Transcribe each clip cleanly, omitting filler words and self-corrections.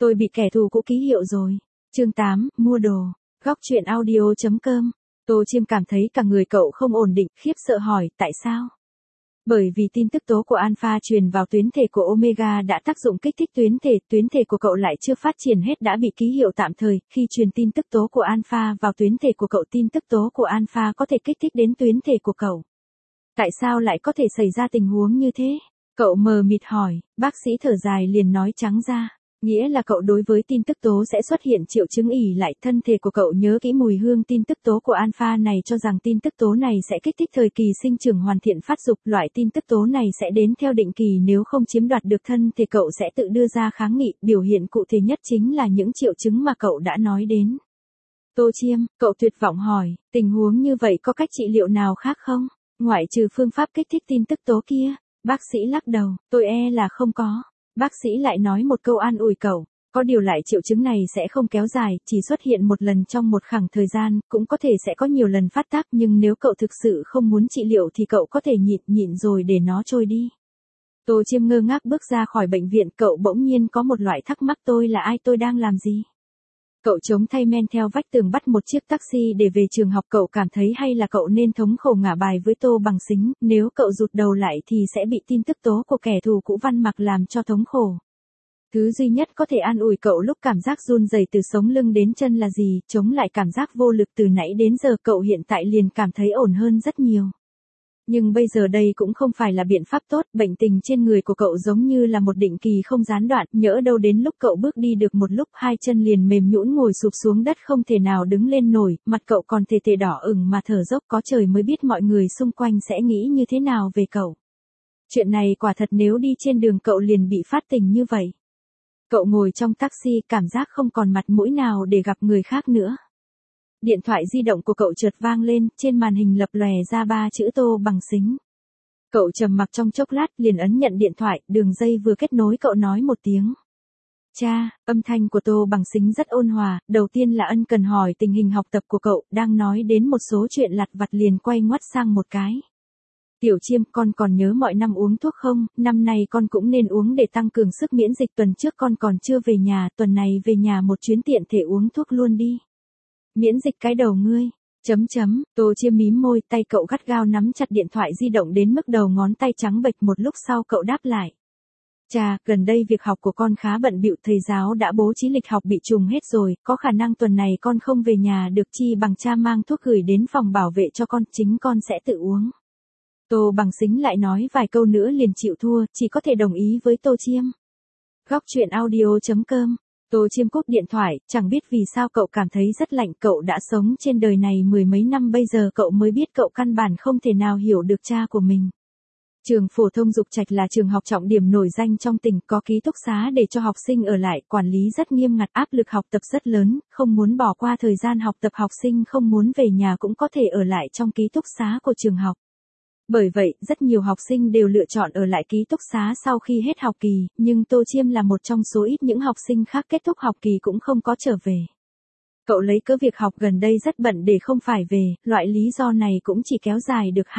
Tôi bị kẻ thù cũ ký hiệu rồi. Chương 8, mua đồ. Góc truyện audio.com. Tô Chiêm cảm thấy cả người cậu không ổn định, khiếp sợ hỏi, tại sao? Bởi vì tin tức tố của Alpha truyền vào tuyến thể của Omega đã tác dụng kích thích tuyến thể của cậu lại chưa phát triển hết đã bị ký hiệu tạm thời, khi truyền tin tức tố của Alpha vào tuyến thể của cậu, tin tức tố của Alpha có thể kích thích đến tuyến thể của cậu. Tại sao lại có thể xảy ra tình huống như thế? Cậu mờ mịt hỏi, bác sĩ thở dài liền nói trắng ra. Nghĩa là cậu đối với tin tức tố sẽ xuất hiện triệu chứng ỉ lại, thân thể của cậu nhớ kỹ mùi hương tin tức tố của Alpha này cho rằng tin tức tố này sẽ kích thích thời kỳ sinh trưởng hoàn thiện phát dục, loại tin tức tố này sẽ đến theo định kỳ, nếu không chiếm đoạt được thân thể cậu sẽ tự đưa ra kháng nghị, biểu hiện cụ thể nhất chính là những triệu chứng mà cậu đã nói đến. Tô Chiêm, cậu tuyệt vọng hỏi, tình huống như vậy có cách trị liệu nào khác không? Ngoại trừ phương pháp kích thích tin tức tố kia, bác sĩ lắc đầu, tôi là không có. Bác sĩ lại nói một câu an ủi cậu, có điều lại triệu chứng này sẽ không kéo dài, chỉ xuất hiện một lần trong một khoảng thời gian, cũng có thể sẽ có nhiều lần phát tác, nhưng nếu cậu thực sự không muốn trị liệu thì cậu có thể nhịn rồi để nó trôi đi. Tô Chiêm ngơ ngác bước ra khỏi bệnh viện, cậu bỗng nhiên có một loại thắc mắc, tôi là ai, tôi đang làm gì? Cậu chống thay men theo vách tường bắt một chiếc taxi để về trường học, cậu cảm thấy hay là cậu nên thống khổ ngả bài với Tô Bằng Sính, nếu cậu rụt đầu lại thì sẽ bị tin tức tố của kẻ thù cũ Văn Mặc làm cho thống khổ. Thứ duy nhất có thể an ủi cậu lúc cảm giác run rẩy từ sống lưng đến chân là gì, chống lại cảm giác vô lực từ nãy đến giờ, cậu hiện tại liền cảm thấy ổn hơn rất nhiều. Nhưng bây giờ đây cũng không phải là biện pháp tốt, bệnh tình trên người của cậu giống như là một định kỳ không gián đoạn, nhỡ đâu đến lúc cậu bước đi được một lúc hai chân liền mềm nhũn ngồi sụp xuống đất không thể nào đứng lên nổi, mặt cậu còn tê đỏ ửng mà thở dốc, có trời mới biết mọi người xung quanh sẽ nghĩ như thế nào về cậu. Chuyện này quả thật nếu đi trên đường cậu liền bị phát tình như vậy. Cậu ngồi trong taxi cảm giác không còn mặt mũi nào để gặp người khác nữa. Điện thoại di động của cậu chợt vang lên, trên màn hình lập lòe ra 3 chữ Tô Bằng Sính. Cậu trầm mặc trong chốc lát, liền ấn nhận điện thoại, đường dây vừa kết nối, cậu nói một tiếng. Cha, âm thanh của Tô Bằng Sính rất ôn hòa, đầu tiên là ân cần hỏi tình hình học tập của cậu, đang nói đến một số chuyện lặt vặt liền quay ngoắt sang một cái. Tiểu Chiêm, con còn nhớ mọi năm uống thuốc không, năm nay con cũng nên uống để tăng cường sức miễn dịch, tuần trước con còn chưa về nhà, tuần này về nhà một chuyến tiện thể uống thuốc luôn đi. Miễn dịch cái đầu ngươi. Tô Chiêm mím môi, tay cậu gắt gao nắm chặt điện thoại di động đến mức đầu ngón tay trắng bệch, một lúc sau cậu đáp lại. Cha, gần đây việc học của con khá bận bịu, thầy giáo đã bố trí lịch học bị trùng hết rồi, có khả năng tuần này con không về nhà được, chi bằng cha mang thuốc gửi đến phòng bảo vệ cho con, chính con sẽ tự uống. Tô Bằng Sính lại nói vài câu nữa liền chịu thua, chỉ có thể đồng ý với Tô Chiêm. Góc truyện audio.com. Tô Chiêm cúp điện thoại, chẳng biết vì sao cậu cảm thấy rất lạnh, cậu đã sống trên đời này mười mấy năm, bây giờ cậu mới biết cậu căn bản không thể nào hiểu được cha của mình. Trường phổ thông Dục Trạch là trường học trọng điểm nổi danh trong tỉnh, có ký túc xá để cho học sinh ở lại, quản lý rất nghiêm ngặt, áp lực học tập rất lớn, không muốn bỏ qua thời gian học tập, học sinh không muốn về nhà cũng có thể ở lại trong ký túc xá của trường học. Bởi vậy, rất nhiều học sinh đều lựa chọn ở lại ký túc xá sau khi hết học kỳ, nhưng Tô Chiêm là một trong số ít những học sinh khác kết thúc học kỳ cũng không có trở về. Cậu lấy cớ việc học gần đây rất bận để không phải về, loại lý do này cũng chỉ kéo dài được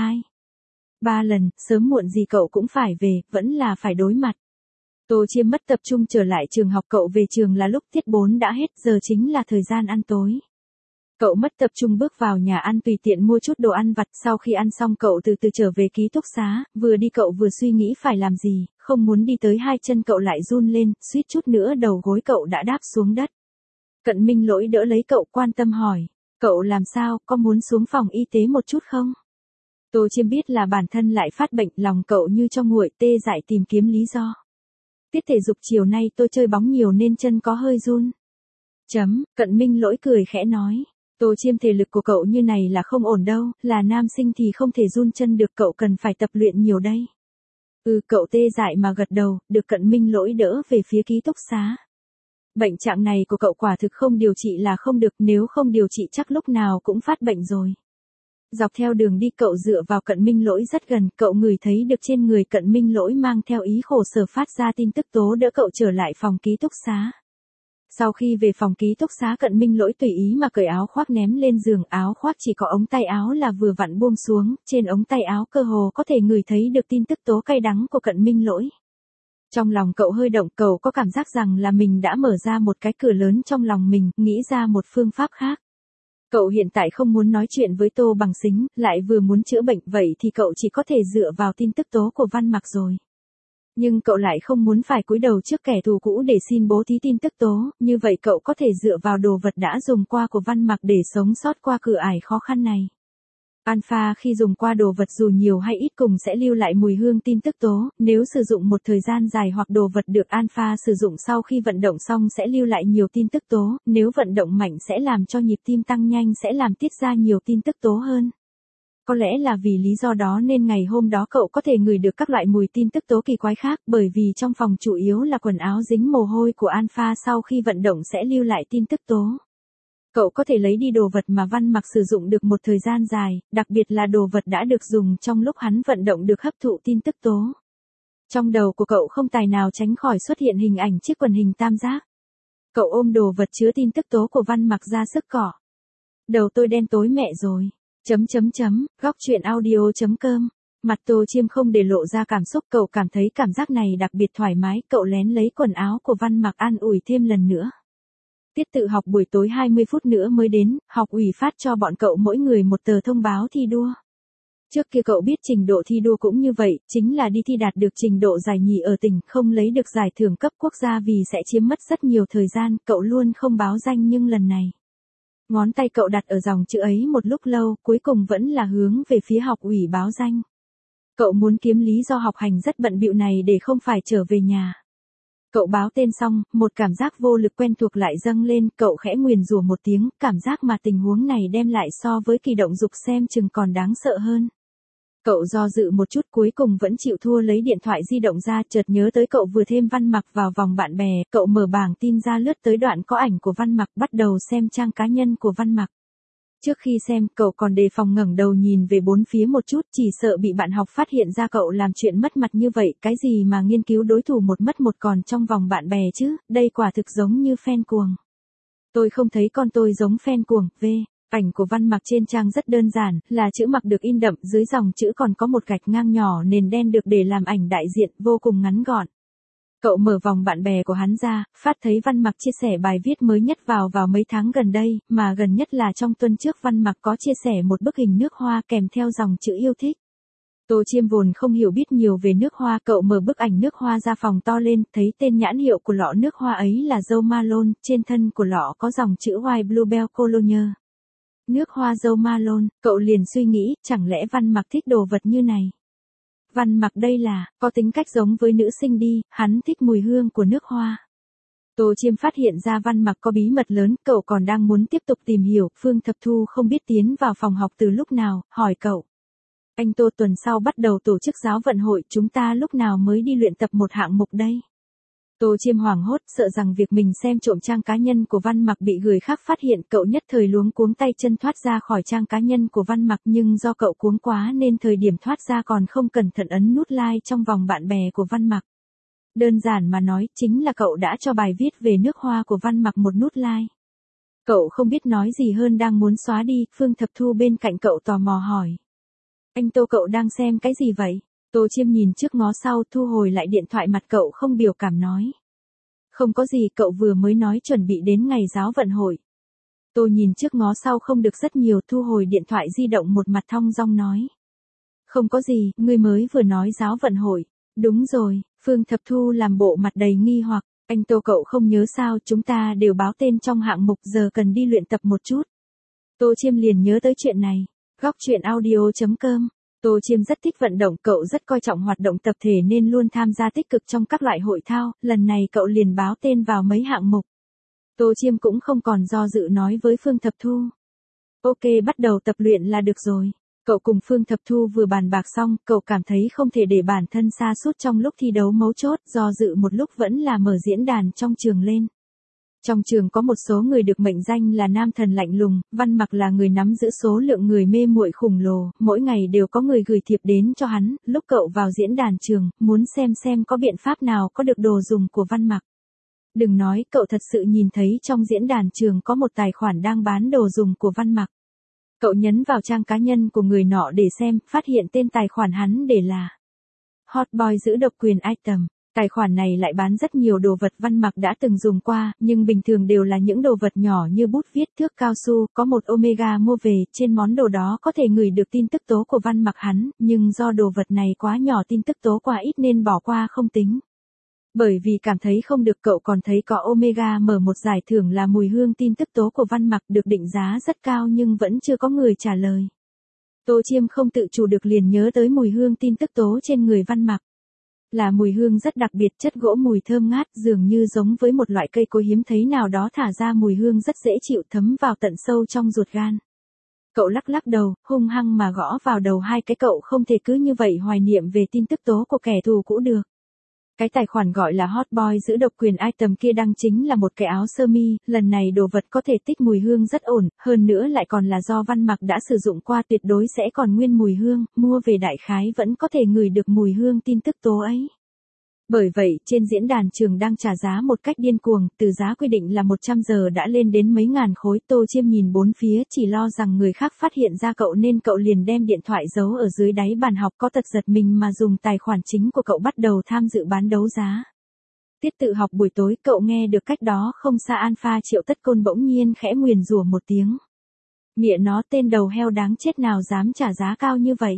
2-3 lần, sớm muộn gì cậu cũng phải về, vẫn là phải đối mặt. Tô Chiêm mất tập trung trở lại trường học, cậu về trường là lúc tiết 4 đã hết, giờ chính là thời gian ăn tối. Cậu mất tập trung bước vào nhà ăn tùy tiện mua chút đồ ăn vặt, sau khi ăn xong cậu từ từ trở về ký túc xá, vừa đi cậu vừa suy nghĩ phải làm gì, không muốn đi tới hai chân cậu lại run lên, suýt chút nữa đầu gối cậu đã đáp xuống đất. Cận Minh Lỗi đỡ lấy cậu, quan tâm hỏi, cậu làm sao, có muốn xuống phòng y tế một chút không? Tô Chiêm biết là bản thân lại phát bệnh, lòng cậu như cho nguội, tê dại tìm kiếm lý do. Tiết thể dục chiều nay tôi chơi bóng nhiều nên chân có hơi run. Cận Minh Lỗi cười khẽ nói. Tô Chiêm, thể lực của cậu như này là không ổn đâu, là nam sinh thì không thể run chân được, cậu cần phải tập luyện nhiều đây. Cậu tê dại mà gật đầu, được Cận Minh Lỗi đỡ về phía ký túc xá. Bệnh trạng này của cậu quả thực không điều trị là không được, nếu không điều trị chắc lúc nào cũng phát bệnh rồi. Dọc theo đường đi cậu dựa vào Cận Minh Lỗi rất gần, cậu ngửi thấy được trên người Cận Minh Lỗi mang theo ý khổ sở phát ra tin tức tố đỡ cậu trở lại phòng ký túc xá. Sau khi về phòng ký túc xá, Cận Minh Lỗi tùy ý mà cởi áo khoác ném lên giường, áo khoác chỉ có ống tay áo là vừa vặn buông xuống, trên ống tay áo cơ hồ có thể ngửi thấy được tin tức tố cay đắng của Cận Minh Lỗi. Trong lòng cậu hơi động, cậu có cảm giác rằng là mình đã mở ra một cái cửa lớn trong lòng mình, nghĩ ra một phương pháp khác. Cậu hiện tại không muốn nói chuyện với Tô Bằng Sính, lại vừa muốn chữa bệnh, vậy thì cậu chỉ có thể dựa vào tin tức tố của Văn Mặc rồi. Nhưng cậu lại không muốn phải cúi đầu trước kẻ thù cũ để xin bố thí tin tức tố, như vậy cậu có thể dựa vào đồ vật đã dùng qua của Văn Mặc để sống sót qua cửa ải khó khăn này. Alpha khi dùng qua đồ vật dù nhiều hay ít cùng sẽ lưu lại mùi hương tin tức tố, nếu sử dụng một thời gian dài hoặc đồ vật được Alpha sử dụng sau khi vận động xong sẽ lưu lại nhiều tin tức tố, nếu vận động mạnh sẽ làm cho nhịp tim tăng nhanh, sẽ làm tiết ra nhiều tin tức tố hơn. Có lẽ là vì lý do đó nên ngày hôm đó cậu có thể ngửi được các loại mùi tin tức tố kỳ quái khác, bởi vì trong phòng chủ yếu là quần áo dính mồ hôi của Alpha sau khi vận động sẽ lưu lại tin tức tố. Cậu có thể lấy đi đồ vật mà Văn Mặc sử dụng được một thời gian dài, đặc biệt là đồ vật đã được dùng trong lúc hắn vận động được hấp thụ tin tức tố. Trong đầu của cậu không tài nào tránh khỏi xuất hiện hình ảnh chiếc quần hình tam giác. Cậu ôm đồ vật chứa tin tức tố của Văn Mặc ra sức cọ. Đầu tôi đen tối mẹ rồi. Góc truyện audio.com. Mặt Tô Chiêm không để lộ ra cảm xúc, cậu cảm thấy cảm giác này đặc biệt thoải mái, cậu lén lấy quần áo của Văn Mặc an ủi thêm lần nữa. Tiết tự học buổi tối 20 phút nữa mới đến, học ủy phát cho bọn cậu mỗi người một tờ thông báo thi đua. Trước kia cậu biết trình độ thi đua cũng như vậy, chính là đi thi đạt được trình độ giải nhì ở tỉnh, không lấy được giải thưởng cấp quốc gia vì sẽ chiếm mất rất nhiều thời gian, cậu luôn không báo danh nhưng lần này. Ngón tay cậu đặt ở dòng chữ ấy một lúc lâu, cuối cùng vẫn là hướng về phía học ủy báo danh. Cậu muốn kiếm lý do học hành rất bận bịu này để không phải trở về nhà. Cậu báo tên xong, một cảm giác vô lực quen thuộc lại dâng lên, cậu khẽ nguyền rủa một tiếng, cảm giác mà tình huống này đem lại so với kỳ động dục xem chừng còn đáng sợ hơn. Cậu do dự một chút cuối cùng vẫn chịu thua lấy điện thoại di động ra, chợt nhớ tới cậu vừa thêm Văn Mặc vào vòng bạn bè, cậu mở bảng tin ra lướt tới đoạn có ảnh của Văn Mặc, bắt đầu xem trang cá nhân của Văn Mặc. Trước khi xem, cậu còn đề phòng ngẩng đầu nhìn về bốn phía một chút, chỉ sợ bị bạn học phát hiện ra cậu làm chuyện mất mặt như vậy, cái gì mà nghiên cứu đối thủ một mất một còn trong vòng bạn bè chứ, đây quả thực giống như fan cuồng. Tôi không thấy con tôi giống fan cuồng, Ảnh của Văn Mặc trên trang rất đơn giản, là chữ mặc được in đậm, dưới dòng chữ còn có một gạch ngang nhỏ nền đen được để làm ảnh đại diện, vô cùng ngắn gọn. Cậu mở vòng bạn bè của hắn ra, phát thấy Văn Mặc chia sẻ bài viết mới nhất vào mấy tháng gần đây, mà gần nhất là trong tuần trước Văn Mặc có chia sẻ một bức hình nước hoa kèm theo dòng chữ yêu thích. Tô Chiêm vốn không hiểu biết nhiều về nước hoa, cậu mở bức ảnh nước hoa ra phòng to lên, thấy tên nhãn hiệu của lọ nước hoa ấy là Jo Malone, trên thân của lọ có dòng chữ White Bluebell Cologne. Nước hoa Jo Malone, cậu liền suy nghĩ, chẳng lẽ Văn Mặc thích đồ vật như này. Văn Mặc đây là, có tính cách giống với nữ sinh đi, hắn thích mùi hương của nước hoa. Tô Chiêm phát hiện ra Văn Mặc có bí mật lớn, cậu còn đang muốn tiếp tục tìm hiểu, Phương Thập Thu không biết tiến vào phòng học từ lúc nào, hỏi cậu. Anh Tô tuần sau bắt đầu tổ chức giáo vận hội, chúng ta lúc nào mới đi luyện tập một hạng mục đây? Tô Chiêm hoảng hốt, sợ rằng việc mình xem trộm trang cá nhân của Văn Mặc bị người khác phát hiện, cậu nhất thời luống cuống tay chân thoát ra khỏi trang cá nhân của Văn Mặc, nhưng do cậu cuống quá nên thời điểm thoát ra còn không cẩn thận ấn nút like trong vòng bạn bè của Văn Mặc. Đơn giản mà nói, chính là cậu đã cho bài viết về nước hoa của Văn Mặc một nút like. Cậu không biết nói gì hơn đang muốn xóa đi, Phương Thập Thu bên cạnh cậu tò mò hỏi. Anh Tô, cậu đang xem cái gì vậy? Tô Chiêm nhìn trước ngó sau, thu hồi lại điện thoại, mặt cậu không biểu cảm nói. Không có gì, cậu vừa mới nói chuẩn bị đến ngày giáo vận hội. Tô nhìn trước ngó sau không được rất nhiều, thu hồi điện thoại di động, một mặt thong dong nói. Không có gì, ngươi mới vừa nói giáo vận hội. Đúng rồi, Phương Thập Thu làm bộ mặt đầy nghi hoặc. Anh Tô, cậu không nhớ sao, chúng ta đều báo tên trong hạng mục, giờ cần đi luyện tập một chút. Tô Chiêm liền nhớ tới chuyện này. Góc truyện audio.com. Tô Chiêm rất thích vận động, cậu rất coi trọng hoạt động tập thể nên luôn tham gia tích cực trong các loại hội thao, lần này cậu liền báo tên vào mấy hạng mục. Tô Chiêm cũng không còn do dự nói với Phương Thập Thu. Ok, bắt đầu tập luyện là được rồi. Cậu cùng Phương Thập Thu vừa bàn bạc xong, cậu cảm thấy không thể để bản thân sa sút trong lúc thi đấu mấu chốt, do dự một lúc vẫn là mở diễn đàn trong trường lên. Trong trường có một số người được mệnh danh là nam thần lạnh lùng, Văn Mặc là người nắm giữ số lượng người mê muội khủng lồ, mỗi ngày đều có người gửi thiệp đến cho hắn, lúc cậu vào diễn đàn trường, muốn xem có biện pháp nào có được đồ dùng của Văn Mặc. Đừng nói, cậu thật sự nhìn thấy trong diễn đàn trường có một tài khoản đang bán đồ dùng của Văn Mặc. Cậu nhấn vào trang cá nhân của người nọ để xem, phát hiện tên tài khoản hắn để là Hot Boy giữ độc quyền item. Tài khoản này lại bán rất nhiều đồ vật Văn Mặc đã từng dùng qua, nhưng bình thường đều là những đồ vật nhỏ như bút viết, thước cao su, có một Omega mua về, trên món đồ đó có thể ngửi được tin tức tố của Văn Mặc hắn, nhưng do đồ vật này quá nhỏ tin tức tố quá ít nên bỏ qua không tính. Bởi vì cảm thấy không được cậu còn thấy có Omega mở một giải thưởng là mùi hương tin tức tố của Văn Mặc được định giá rất cao nhưng vẫn chưa có người trả lời. Tô Chiêm không tự chủ được liền nhớ tới mùi hương tin tức tố trên người Văn Mặc. Là mùi hương rất đặc biệt, chất gỗ mùi thơm ngát dường như giống với một loại cây cối hiếm thấy nào đó thả ra mùi hương rất dễ chịu thấm vào tận sâu trong ruột gan. Cậu lắc lắc đầu, hung hăng mà gõ vào đầu hai cái, cậu không thể cứ như vậy hoài niệm về tin tức tố của kẻ thù cũ được. Cái tài khoản gọi là Hot Boy giữ độc quyền item kia đăng chính là một cái áo sơ mi, lần này đồ vật có thể tích mùi hương rất ổn, hơn nữa lại còn là do Văn Mặc đã sử dụng qua, tuyệt đối sẽ còn nguyên mùi hương, mua về đại khái vẫn có thể ngửi được mùi hương tin tức tố ấy. Bởi vậy, trên diễn đàn trường đang trả giá một cách điên cuồng, từ giá quy định là 100 giờ đã lên đến mấy ngàn khối. Tô Chiêm nhìn bốn phía chỉ lo rằng người khác phát hiện ra cậu nên cậu liền đem điện thoại giấu ở dưới đáy bàn học, có tật giật mình mà dùng tài khoản chính của cậu bắt đầu tham dự bán đấu giá. Tiết tự học buổi tối, cậu nghe được cách đó không xa Alpha Triệu Tất Côn bỗng nhiên khẽ nguyền rủa một tiếng. Mẹ nó, tên đầu heo đáng chết nào dám trả giá cao như vậy.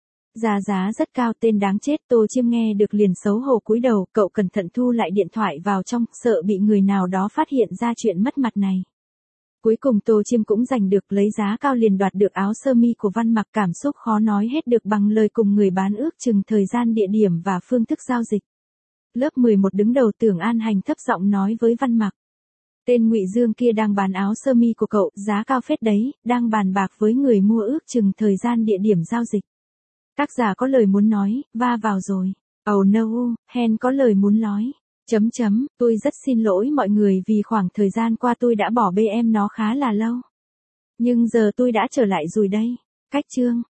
Giá rất cao, tên đáng chết. Tô Chiêm nghe được liền xấu hổ cúi đầu, cậu cẩn thận thu lại điện thoại vào trong, sợ bị người nào đó phát hiện ra chuyện mất mặt này. Cuối cùng Tô Chiêm cũng giành được, lấy giá cao liền đoạt được áo sơ mi của Văn Mặc, cảm xúc khó nói hết được bằng lời, cùng người bán ước chừng thời gian, địa điểm và phương thức giao dịch. Lớp 11 đứng đầu Tưởng An Hành thấp giọng nói với Văn Mặc. Tên Ngụy Dương kia đang bán áo sơ mi của cậu, giá cao phết đấy, đang bàn bạc với người mua ước chừng thời gian, địa điểm giao dịch. Tác giả có lời muốn nói, va vào rồi. Oh no, Hen có lời muốn nói. Tôi rất xin lỗi mọi người vì khoảng thời gian qua tôi đã bỏ bê em nó khá là lâu. Nhưng giờ tôi đã trở lại rồi đây. Cách chương.